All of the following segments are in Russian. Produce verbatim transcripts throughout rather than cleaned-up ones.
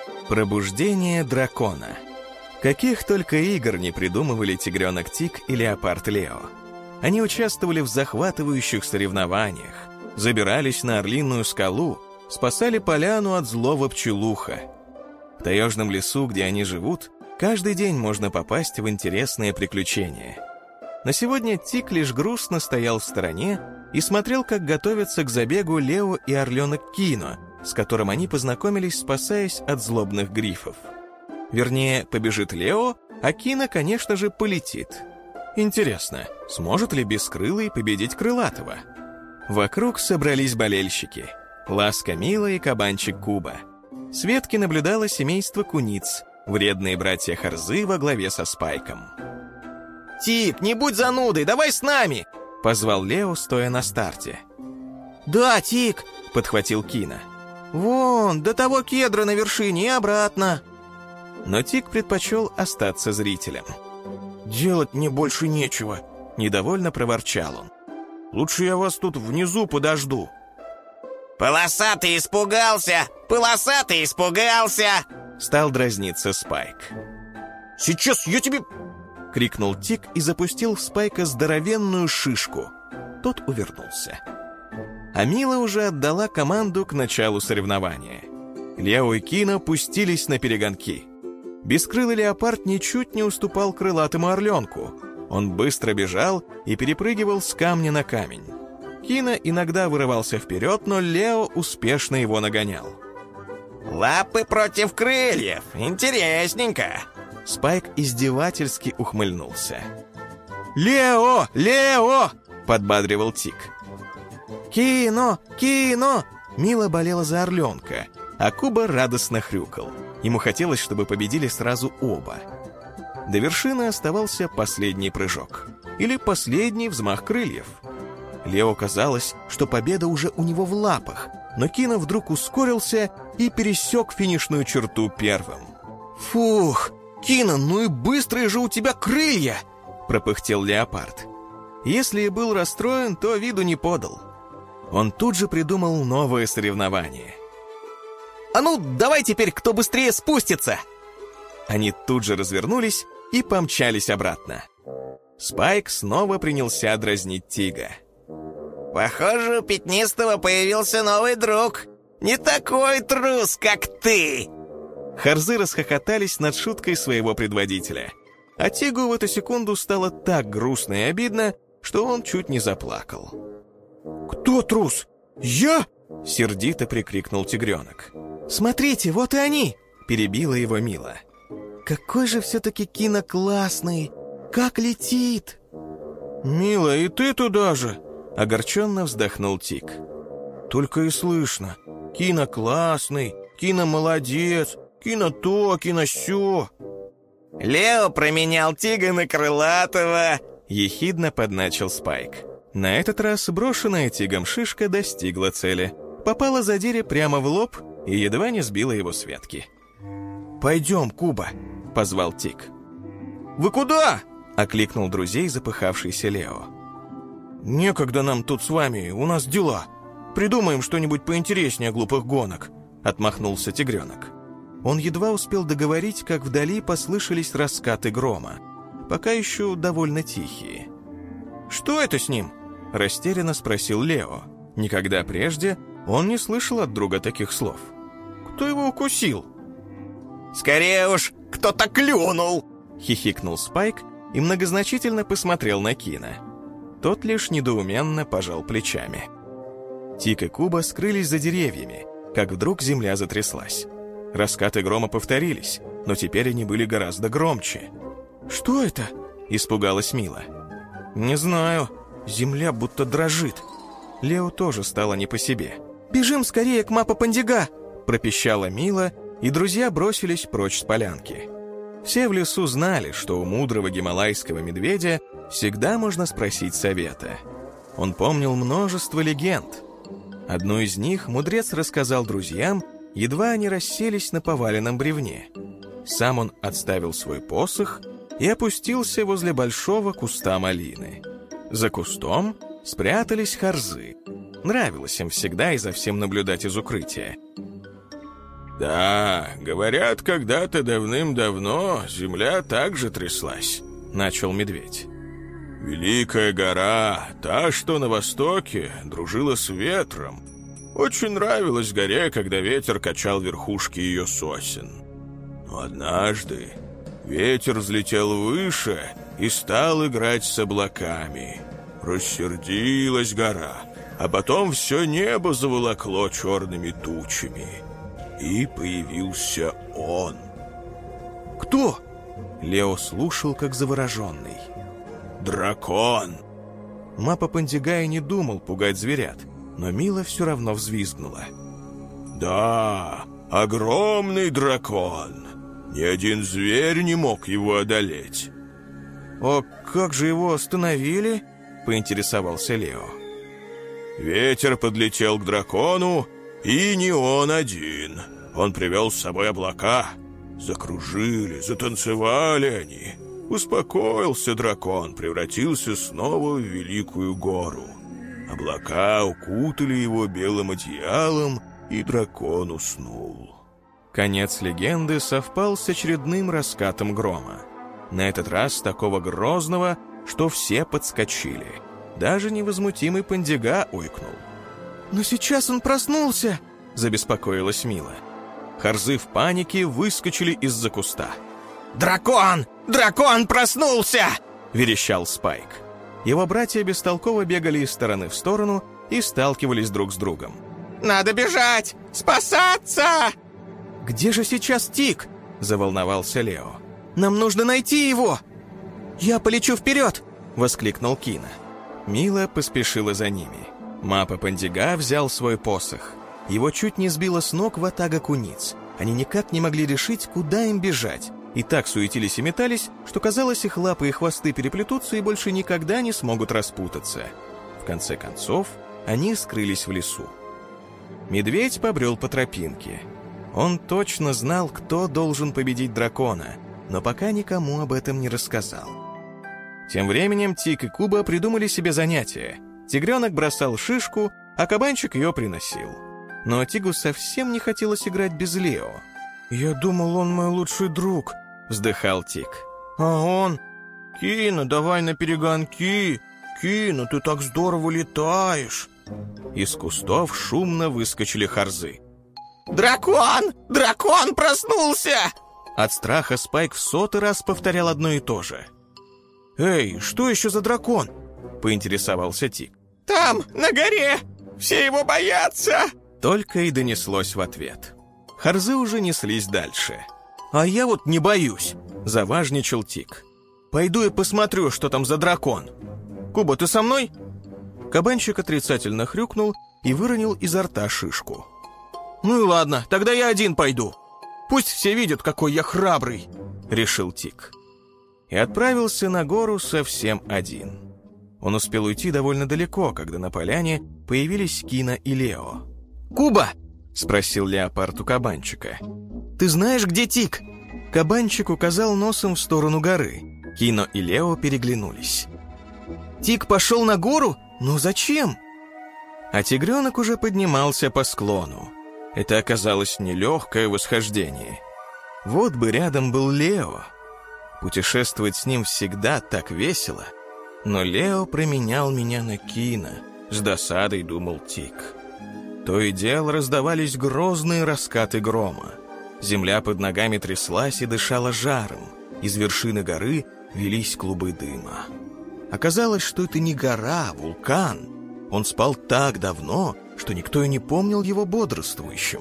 Пробуждение дракона. Каких только игр не придумывали тигренок Тик и леопард Лео. Они участвовали в захватывающих соревнованиях, забирались на Орлиную скалу, спасали поляну от злого пчелуха. В таежном лесу, где они живут, каждый день можно попасть в интересные приключения. На сегодня Тик лишь грустно стоял в стороне и смотрел, как готовятся к забегу Лео и орленок Кино, с которым они познакомились, спасаясь от злобных грифов. Вернее, побежит Лео, а Кино, конечно же, полетит. Интересно, сможет ли Бескрылый победить Крылатого? Вокруг собрались болельщики. Ласка Мила и кабанчик Куба. С ветки наблюдало семейство куниц, вредные братья Харзы во главе со Спайком. «Тик, не будь занудой, давай с нами!» — позвал Лео, стоя на старте. «Да, Тик!» — подхватил Кино. «Вон, до того кедра на вершине и обратно!» Но Тик предпочел остаться зрителем. «Делать мне больше нечего!» — недовольно проворчал он. «Лучше я вас тут внизу подожду!» «Полосатый испугался! Полосатый испугался!» Стал дразниться Спайк. «Сейчас я тебе...» — крикнул Тик и запустил в Спайка здоровенную шишку. Тот увернулся. А Мила уже отдала команду к началу соревнования. Лео и Кино пустились на перегонки. Бескрылый леопард ничуть не уступал крылатому орленку. Он быстро бежал и перепрыгивал с камня на камень. Кино иногда вырывался вперед, но Лео успешно его нагонял. «Лапы против крыльев! Интересненько!» Спайк издевательски ухмыльнулся. «Лео! Лео!» — подбадривал Тик. «Кино! Кино!» Мила болела за орленка, а Куба радостно хрюкал. Ему хотелось, чтобы победили сразу оба. До вершины оставался последний прыжок. Или последний взмах крыльев. Лео казалось, что победа уже у него в лапах, но Кино вдруг ускорился и пересек финишную черту первым. «Фух! Кино, ну и быстрые же у тебя крылья!» — пропыхтел леопард. Если и был расстроен, то виду не подал. Он тут же придумал новое соревнование. «А ну, давай теперь, кто быстрее спустится!» Они тут же развернулись и помчались обратно. Спайк снова принялся дразнить Тига. «Похоже, у Пятнистого появился новый друг. Не такой трус, как ты!» Харзы расхохотались над шуткой своего предводителя. А Тигу в эту секунду стало так грустно и обидно, что он чуть не заплакал. «Кто трус? Я?» — сердито прикрикнул тигренок. «Смотрите, вот и они!» — перебила его Мила. «Какой же все-таки Кино классный! Как летит!» «Мила, и ты туда же!» — огорченно вздохнул Тик. «Только и слышно. Кино классный, Кино молодец, Кино то, Кино сё!» «Лео променял Тига на Крылатого!» — ехидно подначил Спайк. На этот раз брошенная Тигом шишка достигла цели. Попала задире прямо в лоб и едва не сбила его с ветки. «Пойдем, Куба!» — позвал Тик. «Вы куда?» — окликнул друзей запыхавшийся Лео. «Некогда нам тут с вами, у нас дела. Придумаем что-нибудь поинтереснее глупых гонок», — отмахнулся тигренок. Он едва успел договорить, как вдали послышались раскаты грома, пока еще довольно тихие. «Что это с ним?» — растерянно спросил Лео. Никогда прежде он не слышал от друга таких слов. «Кто его укусил?» «Скорее уж, кто-то клюнул!» — хихикнул Спайк и многозначительно посмотрел на Кино. Тот лишь недоуменно пожал плечами. Тик и Куба скрылись за деревьями, как вдруг земля затряслась. Раскаты грома повторились, но теперь они были гораздо громче. «Что это?» — испугалась Мила. «Не знаю. Земля будто дрожит». Лео тоже стало не по себе. «Бежим скорее к Мапа-Пандига!» — пропищала Мила, и друзья бросились прочь с полянки. Все в лесу знали, что у мудрого гималайского медведя всегда можно спросить совета. Он помнил множество легенд. Одну из них мудрец рассказал друзьям, едва они расселись на поваленном бревне. Сам он отставил свой посох и опустился возле большого куста малины. За кустом спрятались харзы. Нравилось им всегда и за всем наблюдать из укрытия. «Да, говорят, когда-то давным-давно земля также тряслась», — начал медведь. «Великая гора, та, что на востоке, дружила с ветром. Очень нравилось горе, когда ветер качал верхушки ее сосен. Но однажды ветер взлетел выше и стал играть с облаками. Рассердилась гора, а потом все небо заволокло черными тучами. И появился он». «Кто?» Лео слушал, как завороженный. «Дракон!» Мапа-Пандигай не думал пугать зверят, но Мила все равно взвизгнула. «Да, огромный дракон! Ни один зверь не мог его одолеть». «А как же его остановили?» — поинтересовался Лео. Ветер подлетел к дракону, и не он один. Он привел с собой облака. Закружили, затанцевали они. Успокоился дракон, превратился снова в великую гору. Облака укутали его белым одеялом, и дракон уснул. Конец легенды совпал с очередным раскатом грома. На этот раз такого грозного, что все подскочили. Даже невозмутимый Пандига ойкнул. «Но сейчас он проснулся!» — забеспокоилась Мила. Харзы в панике выскочили из-за куста. «Дракон! Дракон проснулся!» — верещал Спайк. Его братья бестолково бегали из стороны в сторону и сталкивались друг с другом. «Надо бежать! Спасаться!» «Где же сейчас Тик?» — заволновался Лео. «Нам нужно найти его!» «Я полечу вперед!» — воскликнул Кина. Мила поспешила за ними. Мапа-Пандига взял свой посох. Его чуть не сбило с ног ватага куниц. Они никак не могли решить, куда им бежать. И так суетились и метались, что казалось, их лапы и хвосты переплетутся и больше никогда не смогут распутаться. В конце концов, они скрылись в лесу. Медведь побрел по тропинке. Он точно знал, кто должен победить дракона, но пока никому об этом не рассказал. Тем временем Тик и Куба придумали себе занятие. Тигренок бросал шишку, а кабанчик ее приносил. Но Тигу совсем не хотелось играть без Лео. «Я думал, он мой лучший друг», — вздыхал Тик. «А он? Кина, давай на перегонки! Кина, ты так здорово летаешь!» Из кустов шумно выскочили Харзы. «Дракон! Дракон проснулся!» От страха Спайк в сотый раз повторял одно и то же. «Эй, что еще за дракон?» — поинтересовался Тик. «Там, на горе! Все его боятся!» Только и донеслось в ответ. Харзы уже неслись дальше. «А я вот не боюсь», — заважничал Тик. «Пойду и посмотрю, что там за дракон. Куба, ты со мной?» Кабанчик отрицательно хрюкнул и выронил изо рта шишку. «Ну и ладно, тогда я один пойду. Пусть все видят, какой я храбрый», — решил Тик. И отправился на гору совсем один. Он успел уйти довольно далеко, когда на поляне появились Кина и Лео. «Куба!» — спросил леопард у кабанчика. «Ты знаешь, где Тик?» Кабанчик указал носом в сторону горы. Кино и Лео переглянулись. «Тик пошел на гору? Но зачем?» А тигренок уже поднимался по склону. Это оказалось нелегкое восхождение. Вот бы рядом был Лео. Путешествовать с ним всегда так весело. Но Лео променял меня на Кина, с досадой думал Тик. То и дело раздавались грозные раскаты грома. Земля под ногами тряслась и дышала жаром. Из вершины горы велись клубы дыма. Оказалось, что это не гора, а вулкан. Он спал так давно, что никто и не помнил его бодрствующим.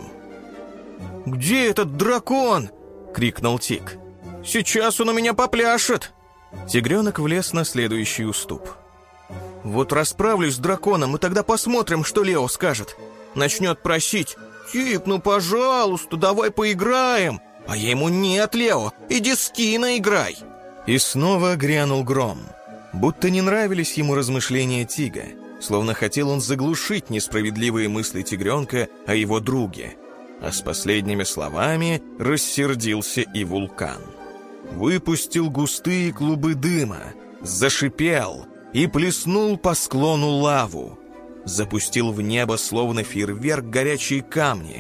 «Где этот дракон?» — крикнул Тик. «Сейчас он у меня попляшет!» Тигренок влез на следующий уступ. «Вот расправлюсь с драконом, и тогда посмотрим, что Лео скажет. Начнет просить: «Тик, ну пожалуйста, давай поиграем!» А я ему: «Нет, Лео, иди с Кино играй!» И снова грянул гром. Будто не нравились ему размышления Тига. Словно хотел он заглушить несправедливые мысли тигренка о его друге. А с последними словами рассердился и вулкан. Выпустил густые клубы дыма, зашипел и плеснул по склону лаву. Запустил в небо, словно фейерверк, горячие камни,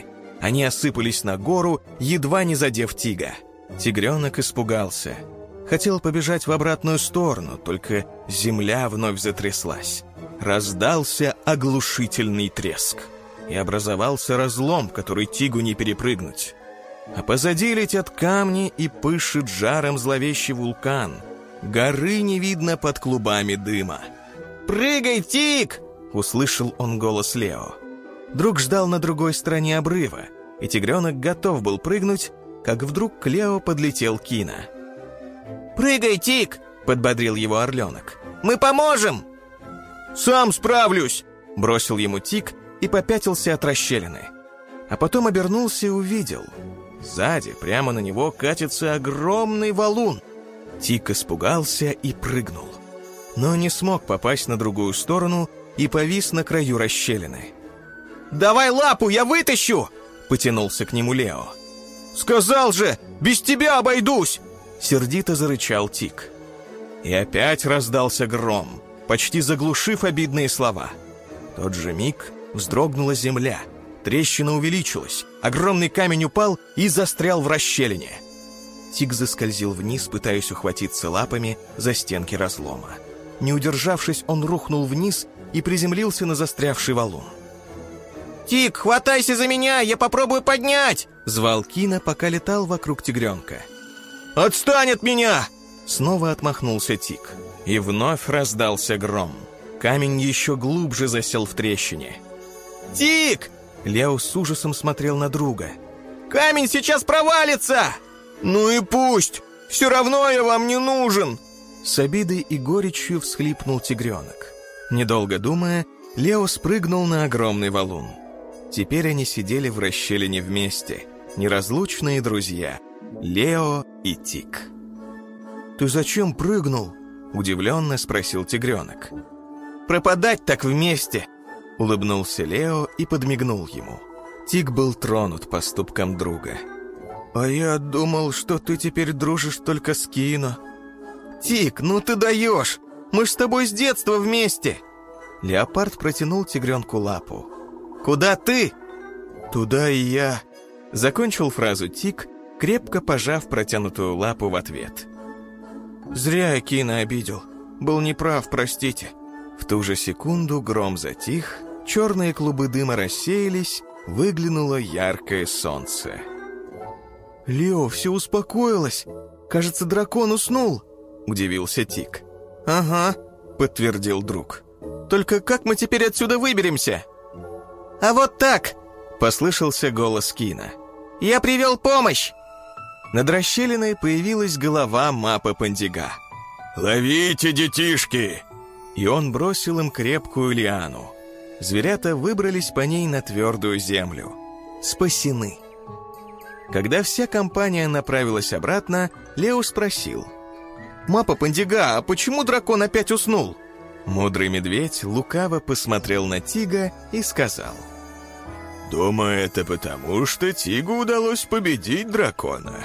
Они осыпались на гору, едва не задев Тига. Тигренок испугался. Хотел побежать в обратную сторону, только земля вновь затряслась. Раздался оглушительный треск. И образовался разлом, который Тигу не перепрыгнуть. А позади летят камни и пышет жаром зловещий вулкан. Горы не видно под клубами дыма. «Прыгай, Тиг!» — услышал он голос Лео. Друг ждал на другой стороне обрыва, и тигренок готов был прыгнуть, как вдруг к Лео подлетел Кина. «Прыгай, Тиг!» — подбодрил его орленок. «Мы поможем!» «Сам справлюсь!» — бросил ему Тиг и попятился от расщелины. А потом обернулся и увидел. Сзади, прямо на него, катится огромный валун. Тиг испугался и прыгнул. Но не смог попасть на другую сторону и повис на краю расщелины. «Давай лапу, я вытащу!» — потянулся к нему Лео. «Сказал же, без тебя обойдусь!» — сердито зарычал Тиг. И опять раздался гром, почти заглушив обидные слова. В тот же миг вздрогнула земля. Трещина увеличилась, огромный камень упал и застрял в расщелине. Тиг заскользил вниз, пытаясь ухватиться лапами за стенки разлома. Не удержавшись, он рухнул вниз и приземлился на застрявший валун. «Тиг, хватайся за меня, я попробую поднять!» — звал Кина, пока летал вокруг тигренка. «Отстань от меня!» — снова отмахнулся Тиг. И вновь раздался гром. Камень еще глубже засел в трещине. «Тиг!» Лео с ужасом смотрел на друга. «Камень сейчас провалится!» «Ну и пусть! Все равно я вам не нужен!» С обидой и горечью всхлипнул тигренок. Недолго думая, Лео спрыгнул на огромный валун. Теперь они сидели в расщелине вместе, неразлучные друзья, Лео и Тиг. «Ты зачем прыгнул?» — удивленно спросил тигренок. «Пропадать так вместе!» — улыбнулся Лео и подмигнул ему. Тиг был тронут поступком друга. «А я думал, что ты теперь дружишь только с Кино». «Тиг, ну ты даешь! Мы ж с тобой с детства вместе!» Леопард протянул тигренку лапу. «Куда ты?» «Туда и я», — закончил фразу Тиг, крепко пожав протянутую лапу в ответ. «Зря я Кино обидел. Был неправ, простите». В ту же секунду гром затих, черные клубы дыма рассеялись, выглянуло яркое солнце. «Лео, все успокоилось. Кажется, дракон уснул», — удивился Тиг. «Ага», — подтвердил друг. «Только как мы теперь отсюда выберемся?» «А вот так!» — послышался голос Кина. «Я привел помощь!» Над расщелиной появилась голова Мапа-Пандига. «Ловите, детишки!» И он бросил им крепкую лиану. Зверята выбрались по ней на твердую землю. Спасены. Когда вся компания направилась обратно, Лео спросил: «Мапа-Пандига, а почему дракон опять уснул?» Мудрый медведь лукаво посмотрел на Тига и сказал: «Думаю, это потому, что Тигу удалось победить дракона».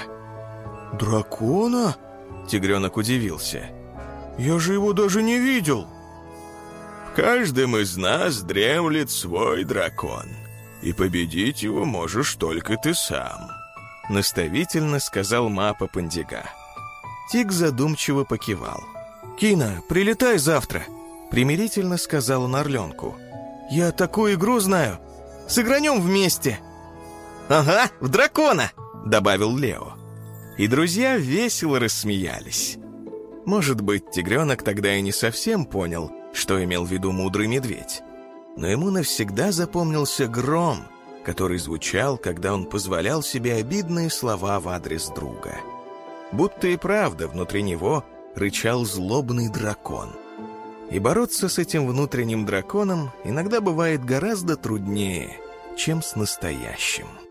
«Дракона?» — тигренок удивился. «Я же его даже не видел». «В каждом из нас дремлет свой дракон, и победить его можешь только ты сам», — наставительно сказал Мапа-Пандига. Тиг задумчиво покивал. «Кина, прилетай завтра», — примирительно сказал он орленку. «Я такую игру знаю. Сыгранем вместе». «Ага, в дракона», — добавил Лео. И друзья весело рассмеялись. Может быть, тигренок тогда и не совсем понял, что имел в виду мудрый медведь. Но ему навсегда запомнился гром, который звучал, когда он позволял себе обидные слова в адрес друга. Будто и правда внутри него рычал злобный дракон. И бороться с этим внутренним драконом иногда бывает гораздо труднее, чем с настоящим.